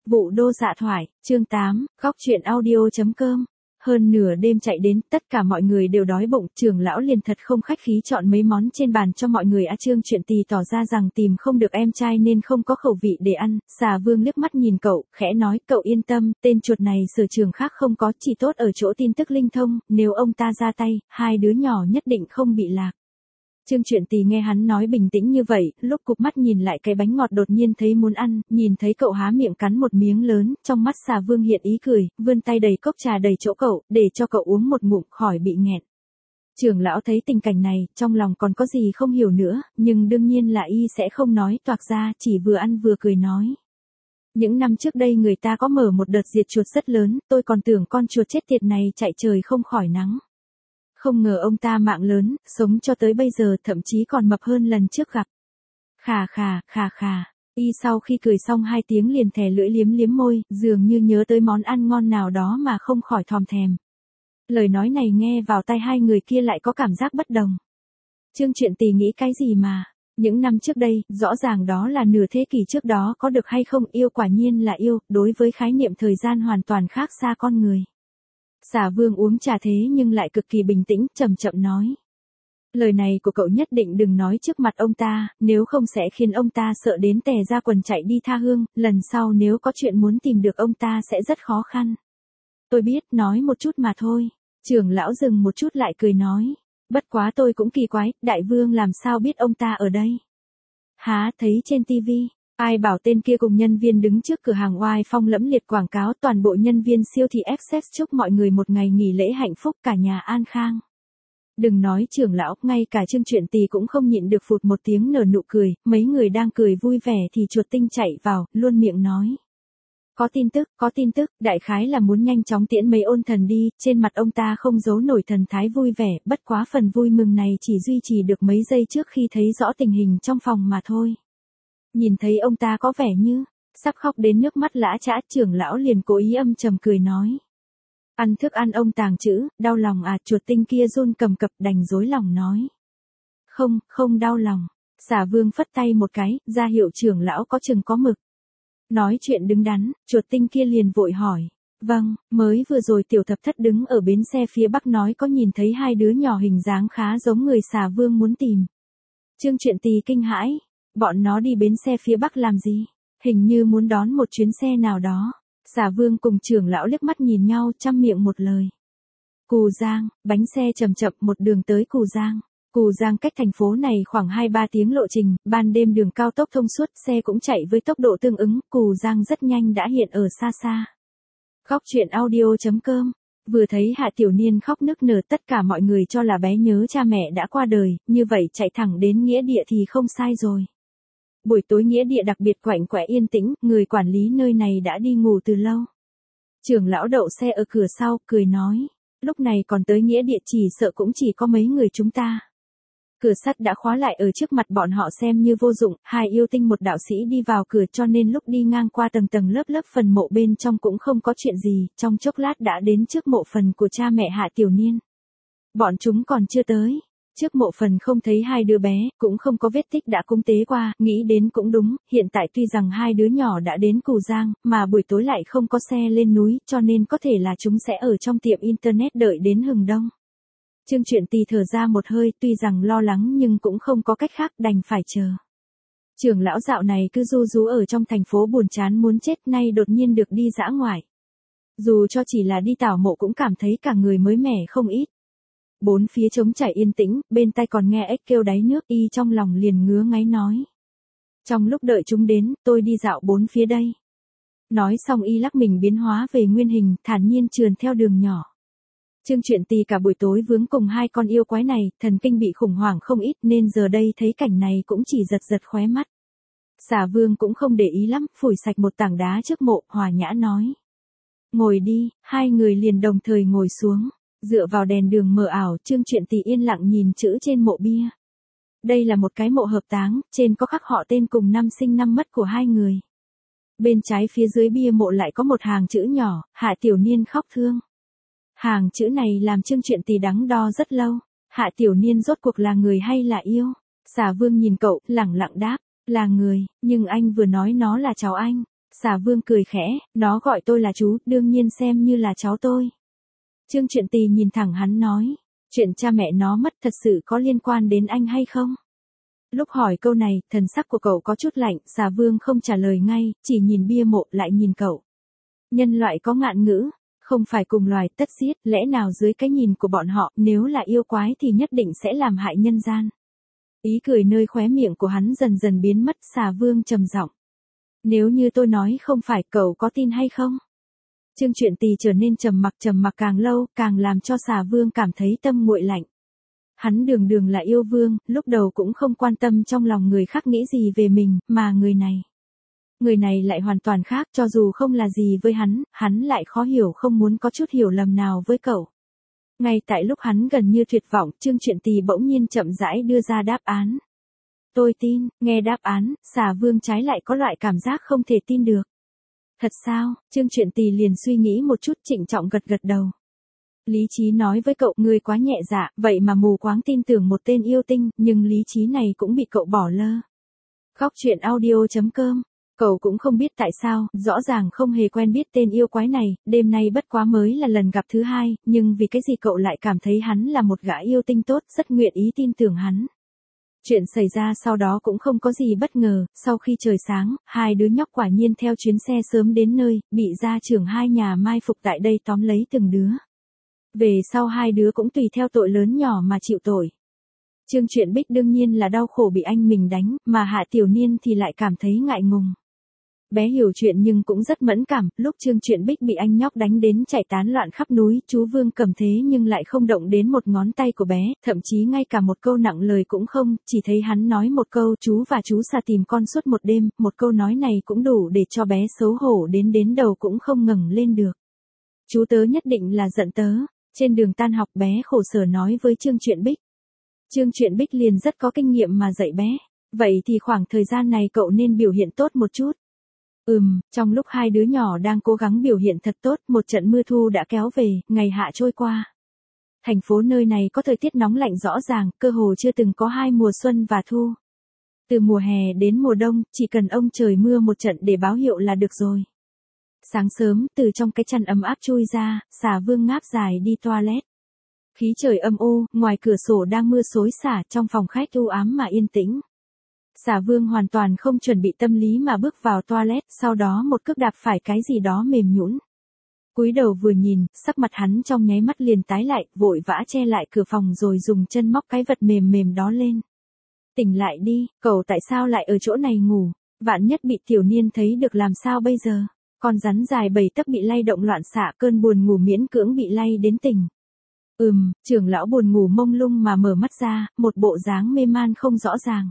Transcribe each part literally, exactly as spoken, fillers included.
Vụ đô dạ thoại, chương tám, góc chuyện audio.com. Hơn nửa đêm chạy đến, tất cả mọi người đều đói bụng, trưởng lão liền thật không khách khí chọn mấy món trên bàn cho mọi người. A Trương Chuyện Tì tỏ ra rằng tìm không được em trai nên không có khẩu vị để ăn. Xà Vương liếc mắt nhìn cậu, khẽ nói, cậu yên tâm, tên chuột này sở trường khác không có, chỉ tốt ở chỗ tin tức linh thông, nếu ông ta ra tay, hai đứa nhỏ nhất định không bị lạc. Trương Chuyện Tì nghe hắn nói bình tĩnh như vậy, lúc cụp mắt nhìn lại cái bánh ngọt đột nhiên thấy muốn ăn, nhìn thấy cậu há miệng cắn một miếng lớn, trong mắt Xà Vương hiện ý cười, vươn tay đầy cốc trà đầy chỗ cậu, để cho cậu uống một ngụm khỏi bị nghẹn. Trưởng lão thấy tình cảnh này, trong lòng còn có gì không hiểu nữa, nhưng đương nhiên là y sẽ không nói toạc ra, chỉ vừa ăn vừa cười nói. Những năm trước đây người ta có mở một đợt diệt chuột rất lớn, tôi còn tưởng con chuột chết tiệt này chạy trời không khỏi nắng. Không ngờ ông ta mạng lớn, sống cho tới bây giờ thậm chí còn mập hơn lần trước gặp. Khà khà, khà khà, y sau khi cười xong hai tiếng liền thè lưỡi liếm liếm môi, dường như nhớ tới món ăn ngon nào đó mà không khỏi thòm thèm. Lời nói này nghe vào tai hai người kia lại có cảm giác bất đồng. Trương Chuyện Tì nghĩ cái gì mà, những năm trước đây, rõ ràng đó là nửa thế kỷ trước đó, có được hay không yêu quả nhiên là yêu, đối với khái niệm thời gian hoàn toàn khác xa con người. Xà Vương uống trà thế nhưng lại cực kỳ bình tĩnh, chậm chậm nói. Lời này của cậu nhất định đừng nói trước mặt ông ta, nếu không sẽ khiến ông ta sợ đến tè ra quần chạy đi tha hương, lần sau nếu có chuyện muốn tìm được ông ta sẽ rất khó khăn. Tôi biết, nói một chút mà thôi. Trưởng lão dừng một chút lại cười nói. Bất quá tôi cũng kỳ quái, đại vương làm sao biết ông ta ở đây? Há, thấy trên tivi. Ai bảo tên kia cùng nhân viên đứng trước cửa hàng oai phong lẫm liệt quảng cáo toàn bộ nhân viên siêu thị Access chúc mọi người một ngày nghỉ lễ hạnh phúc cả nhà an khang. Đừng nói trưởng lão, ngay cả Trương Chuyện Tì cũng không nhịn được phụt một tiếng nở nụ cười, mấy người đang cười vui vẻ thì chuột tinh chạy vào, luôn miệng nói. Có tin tức, có tin tức, đại khái là muốn nhanh chóng tiễn mấy ôn thần đi, trên mặt ông ta không giấu nổi thần thái vui vẻ, bất quá phần vui mừng này chỉ duy trì được mấy giây trước khi thấy rõ tình hình trong phòng mà thôi. Nhìn thấy ông ta có vẻ như, sắp khóc đến nước mắt lã chã, trưởng lão liền cố ý âm trầm cười nói. Ăn thức ăn ông tàng chữ, đau lòng à, chuột tinh kia run cầm cập đành dối lòng nói. Không, không đau lòng. Xà Vương phất tay một cái, ra hiệu trưởng lão có chừng có mực. Nói chuyện đứng đắn, chuột tinh kia liền vội hỏi. Vâng, mới vừa rồi tiểu thập thất đứng ở bến xe phía bắc nói có nhìn thấy hai đứa nhỏ hình dáng khá giống người Xà Vương muốn tìm. Trương Chuyện Tì kinh hãi. Bọn nó đi bến xe phía bắc làm gì? Hình như muốn đón một chuyến xe nào đó. Xà Vương cùng trưởng lão liếc mắt nhìn nhau, chăm miệng một lời. Cù Giang, bánh xe chậm chậm một đường tới Cù Giang. Cù Giang cách thành phố này khoảng hai ba tiếng lộ trình, ban đêm đường cao tốc thông suốt, xe cũng chạy với tốc độ tương ứng, Cù Giang rất nhanh đã hiện ở xa xa. Góc chuyện audio.com. Vừa thấy Hạ Tiểu Niên khóc nức nở, tất cả mọi người cho là bé nhớ cha mẹ đã qua đời, như vậy chạy thẳng đến nghĩa địa thì không sai rồi. Buổi tối nghĩa địa đặc biệt quạnh quẽ yên tĩnh, người quản lý nơi này đã đi ngủ từ lâu. Trưởng lão đậu xe ở cửa sau, cười nói, lúc này còn tới nghĩa địa chỉ sợ cũng chỉ có mấy người chúng ta. Cửa sắt đã khóa lại ở trước mặt bọn họ xem như vô dụng, hai yêu tinh một đạo sĩ đi vào cửa cho nên lúc đi ngang qua tầng tầng lớp lớp phần mộ bên trong cũng không có chuyện gì, trong chốc lát đã đến trước mộ phần của cha mẹ Hạ Tiểu Niên. Bọn chúng còn chưa tới. Trước mộ phần không thấy hai đứa bé, cũng không có vết tích đã cúng tế qua, nghĩ đến cũng đúng, hiện tại tuy rằng hai đứa nhỏ đã đến Cù Giang, mà buổi tối lại không có xe lên núi, cho nên có thể là chúng sẽ ở trong tiệm internet đợi đến hừng đông. Trương Chuyện Tì thở ra một hơi, tuy rằng lo lắng nhưng cũng không có cách khác, đành phải chờ. Trưởng lão dạo này cứ ru rú ở trong thành phố buồn chán muốn chết, nay đột nhiên được đi dã ngoại. Dù cho chỉ là đi tảo mộ cũng cảm thấy cả người mới mẻ không ít. Bốn phía trống trải yên tĩnh, bên tai còn nghe ếch kêu đáy nước, y trong lòng liền ngứa ngáy nói. Trong lúc đợi chúng đến, tôi đi dạo bốn phía đây. Nói xong y lắc mình biến hóa về nguyên hình, thản nhiên trườn theo đường nhỏ. Trương Chuyện Tì cả buổi tối vướng cùng hai con yêu quái này, thần kinh bị khủng hoảng không ít nên giờ đây thấy cảnh này cũng chỉ giật giật khóe mắt. Xà Vương cũng không để ý lắm, phủi sạch một tảng đá trước mộ, hòa nhã nói. Ngồi đi, hai người liền đồng thời ngồi xuống. Dựa vào đèn đường mờ ảo, Trương Chuyện Tì yên lặng nhìn chữ trên mộ bia. Đây là một cái mộ hợp táng, trên có khắc họ tên cùng năm sinh năm mất của hai người. Bên trái phía dưới bia mộ lại có một hàng chữ nhỏ, Hạ Tiểu Niên khóc thương. Hàng chữ này làm Trương Chuyện Tì đắn đo rất lâu. Hạ Tiểu Niên rốt cuộc là người hay là yêu? Xà Vương nhìn cậu, lẳng lặng đáp, là người, nhưng anh vừa nói nó là cháu anh. Xà Vương cười khẽ, nó gọi tôi là chú, đương nhiên xem như là cháu tôi. Trương Truyện Tì nhìn thẳng hắn nói, chuyện cha mẹ nó mất thật sự có liên quan đến anh hay không? Lúc hỏi câu này, thần sắc của cậu có chút lạnh, Xà Vương không trả lời ngay, chỉ nhìn bia mộ lại nhìn cậu. Nhân loại có ngạn ngữ, không phải cùng loài tất giết, lẽ nào dưới cái nhìn của bọn họ, nếu là yêu quái thì nhất định sẽ làm hại nhân gian. Ý cười nơi khóe miệng của hắn dần dần biến mất, Xà Vương trầm giọng. Nếu như tôi nói không phải, cậu có tin hay không? Trương Truyện Tì trở nên trầm mặc trầm mặc càng lâu, càng làm cho Xà Vương cảm thấy tâm nguội lạnh. Hắn đường đường là yêu vương, lúc đầu cũng không quan tâm trong lòng người khác nghĩ gì về mình, mà người này. Người này lại hoàn toàn khác, cho dù không là gì với hắn, hắn lại khó hiểu không muốn có chút hiểu lầm nào với cậu. Ngay tại lúc hắn gần như tuyệt vọng, Trương Truyện Tì bỗng nhiên chậm rãi đưa ra đáp án. Tôi tin, nghe đáp án, Xà Vương trái lại có loại cảm giác không thể tin được. Thật sao? Trương Truyện Tì liền suy nghĩ một chút, trịnh trọng gật gật đầu. Lý trí nói với cậu, ngươi quá nhẹ dạ, vậy mà mù quáng tin tưởng một tên yêu tinh, nhưng lý trí này cũng bị cậu bỏ lơ. Khóc chuyện audio chấm com. Cậu cũng không biết tại sao, rõ ràng không hề quen biết tên yêu quái này, đêm nay bất quá mới là lần gặp thứ hai, nhưng vì cái gì cậu lại cảm thấy hắn là một gã yêu tinh tốt, rất nguyện ý tin tưởng hắn. Chuyện xảy ra sau đó cũng không có gì bất ngờ, sau khi trời sáng, hai đứa nhóc quả nhiên theo chuyến xe sớm đến nơi, bị gia trưởng hai nhà mai phục tại đây tóm lấy từng đứa. Về sau hai đứa cũng tùy theo tội lớn nhỏ mà chịu tội. Trương Truyện Bích đương nhiên là đau khổ bị anh mình đánh, mà Hạ Tiểu Niên thì lại cảm thấy ngại ngùng. Bé hiểu chuyện nhưng cũng rất mẫn cảm, lúc Trương Truyện Bích bị anh nhóc đánh đến chạy tán loạn khắp núi, chú Vương cầm thế nhưng lại không động đến một ngón tay của bé, thậm chí ngay cả một câu nặng lời cũng không, chỉ thấy hắn nói một câu chú và chú Xà tìm con suốt một đêm, một câu nói này cũng đủ để cho bé xấu hổ đến đến đầu cũng không ngẩng lên được. Chú tớ nhất định là giận tớ. Trên đường tan học bé khổ sở nói với Trương Truyện Bích. Trương Truyện Bích liền rất có kinh nghiệm mà dạy bé. Vậy thì khoảng thời gian này cậu nên biểu hiện tốt một chút. Ừm, trong lúc hai đứa nhỏ đang cố gắng biểu hiện thật tốt, một trận mưa thu đã kéo về, ngày hạ trôi qua. Thành phố nơi này có thời tiết nóng lạnh rõ ràng, cơ hồ chưa từng có hai mùa xuân và thu. Từ mùa hè đến mùa đông, chỉ cần ông trời mưa một trận để báo hiệu là được rồi. Sáng sớm, từ trong cái chăn ấm áp chui ra, Xà Vương ngáp dài đi toilet. Khí trời âm u, ngoài cửa sổ đang mưa xối xả, trong phòng khách u ám mà yên tĩnh. Xà Vương hoàn toàn không chuẩn bị tâm lý mà bước vào toilet, sau đó một cước đạp phải cái gì đó mềm nhũn. Cúi đầu vừa nhìn, sắc mặt hắn trong nháy mắt liền tái lại, vội vã che lại cửa phòng rồi dùng chân móc cái vật mềm mềm đó lên. Tỉnh lại đi, cậu tại sao lại ở chỗ này ngủ? Vạn nhất bị Tiểu Niên thấy được làm sao bây giờ? Con rắn dài bảy tấc bị lay động loạn xạ, cơn buồn ngủ miễn cưỡng bị lay đến tỉnh. Ừm, trưởng lão buồn ngủ mông lung mà mở mắt ra, một bộ dáng mê man không rõ ràng.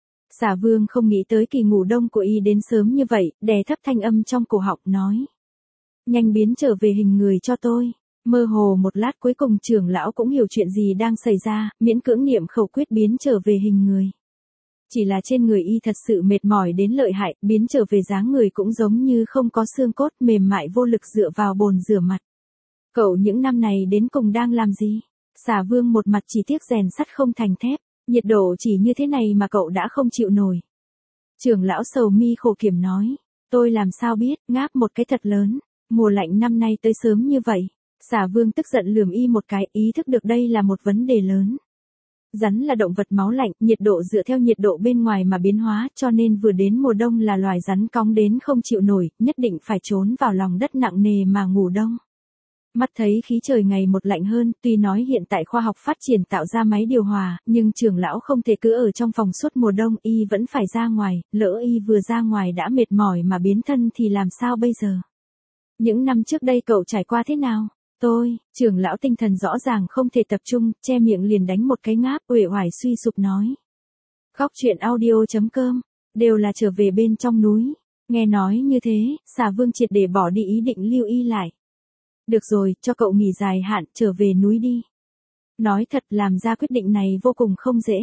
Xà Vương không nghĩ tới kỳ ngủ đông của y đến sớm như vậy, đè thấp thanh âm trong cổ họng nói. Nhanh biến trở về hình người cho tôi. Mơ hồ một lát cuối cùng trưởng lão cũng hiểu chuyện gì đang xảy ra, miễn cưỡng niệm khẩu quyết biến trở về hình người. Chỉ là trên người y thật sự mệt mỏi đến lợi hại, biến trở về dáng người cũng giống như không có xương cốt, mềm mại vô lực dựa vào bồn rửa mặt. Cậu những năm này đến cùng đang làm gì? Xà Vương một mặt chỉ tiếc rèn sắt không thành thép, nhiệt độ chỉ như thế này mà cậu đã không chịu nổi. Trưởng lão sầu mi khổ kiểm nói, tôi làm sao biết, ngáp một cái thật lớn, mùa lạnh năm nay tới sớm như vậy. Xà Vương tức giận lườm y một cái, ý thức được đây là một vấn đề lớn. Rắn là động vật máu lạnh, nhiệt độ dựa theo nhiệt độ bên ngoài mà biến hóa, cho nên vừa đến mùa đông là loài rắn cóng đến không chịu nổi, nhất định phải trốn vào lòng đất nặng nề mà ngủ đông. Mắt thấy khí trời ngày một lạnh hơn, tuy nói hiện tại khoa học phát triển tạo ra máy điều hòa, nhưng trưởng lão không thể cứ ở trong phòng suốt mùa đông, y vẫn phải ra ngoài, lỡ y vừa ra ngoài đã mệt mỏi mà biến thân thì làm sao bây giờ? Những năm trước đây cậu trải qua thế nào? Tôi, trưởng lão tinh thần rõ ràng không thể tập trung, che miệng liền đánh một cái ngáp, uể oải suy sụp nói. Khóc chuyện audio chấm com, đều là trở về bên trong núi. Nghe nói như thế, Xà Vương triệt để bỏ đi ý định lưu y lại. Được rồi, cho cậu nghỉ dài hạn, trở về núi đi. Nói thật, làm ra quyết định này vô cùng không dễ.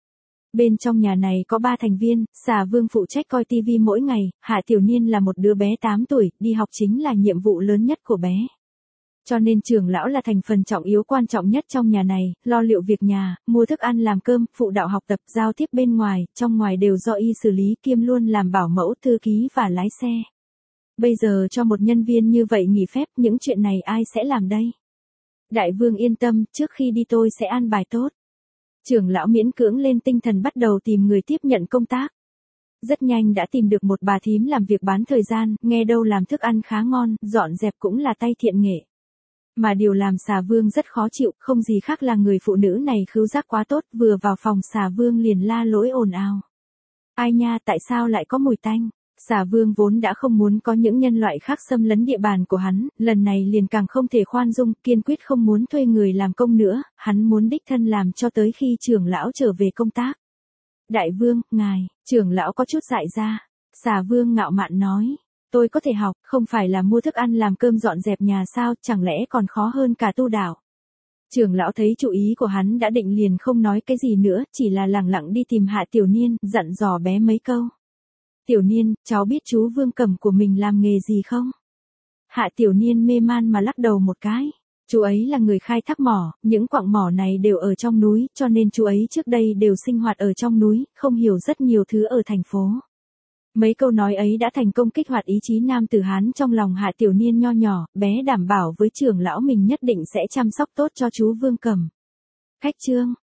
Bên trong nhà này có ba thành viên, Xà Vương phụ trách coi tivi mỗi ngày, Hạ Tiểu Niên là một đứa bé tám tuổi, đi học chính là nhiệm vụ lớn nhất của bé. Cho nên trưởng lão là thành phần trọng yếu quan trọng nhất trong nhà này, lo liệu việc nhà, mua thức ăn làm cơm, phụ đạo học tập, giao tiếp bên ngoài, trong ngoài đều do y xử lý, kiêm luôn làm bảo mẫu, thư ký và lái xe. Bây giờ cho một nhân viên như vậy nghỉ phép, những chuyện này ai sẽ làm đây? Đại vương yên tâm, trước khi đi tôi sẽ an bài tốt. Trưởng lão miễn cưỡng lên tinh thần bắt đầu tìm người tiếp nhận công tác. Rất nhanh đã tìm được một bà thím làm việc bán thời gian, nghe đâu làm thức ăn khá ngon, dọn dẹp cũng là tay thiện nghệ. Mà điều làm xà vương rất khó chịu, không gì khác là người phụ nữ này khứu giác quá tốt, vừa vào phòng xà vương liền la lối ồn ào. Ai nha, tại sao lại có mùi tanh? Xà vương vốn đã không muốn có những nhân loại khác xâm lấn địa bàn của hắn, lần này liền càng không thể khoan dung, kiên quyết không muốn thuê người làm công nữa, hắn muốn đích thân làm cho tới khi trưởng lão trở về công tác. Đại vương, ngài, trưởng lão có chút dại ra. Xà vương ngạo mạn nói, tôi có thể học, không phải là mua thức ăn làm cơm dọn dẹp nhà sao, chẳng lẽ còn khó hơn cả tu đạo. Trưởng lão thấy chủ ý của hắn đã định liền không nói cái gì nữa, chỉ là lẳng lặng đi tìm Hạ Tiểu Niên, dặn dò bé mấy câu. Tiểu Niên, cháu biết chú Vương Cẩm của mình làm nghề gì không? Hạ Tiểu Niên mê man mà lắc đầu một cái. Chú ấy là người khai thác mỏ, những quặng mỏ này đều ở trong núi, cho nên chú ấy trước đây đều sinh hoạt ở trong núi, không hiểu rất nhiều thứ ở thành phố. Mấy câu nói ấy đã thành công kích hoạt ý chí nam tử Hán trong lòng Hạ Tiểu Niên nho nhỏ, bé đảm bảo với trưởng lão mình nhất định sẽ chăm sóc tốt cho chú Vương Cẩm. Khách trương,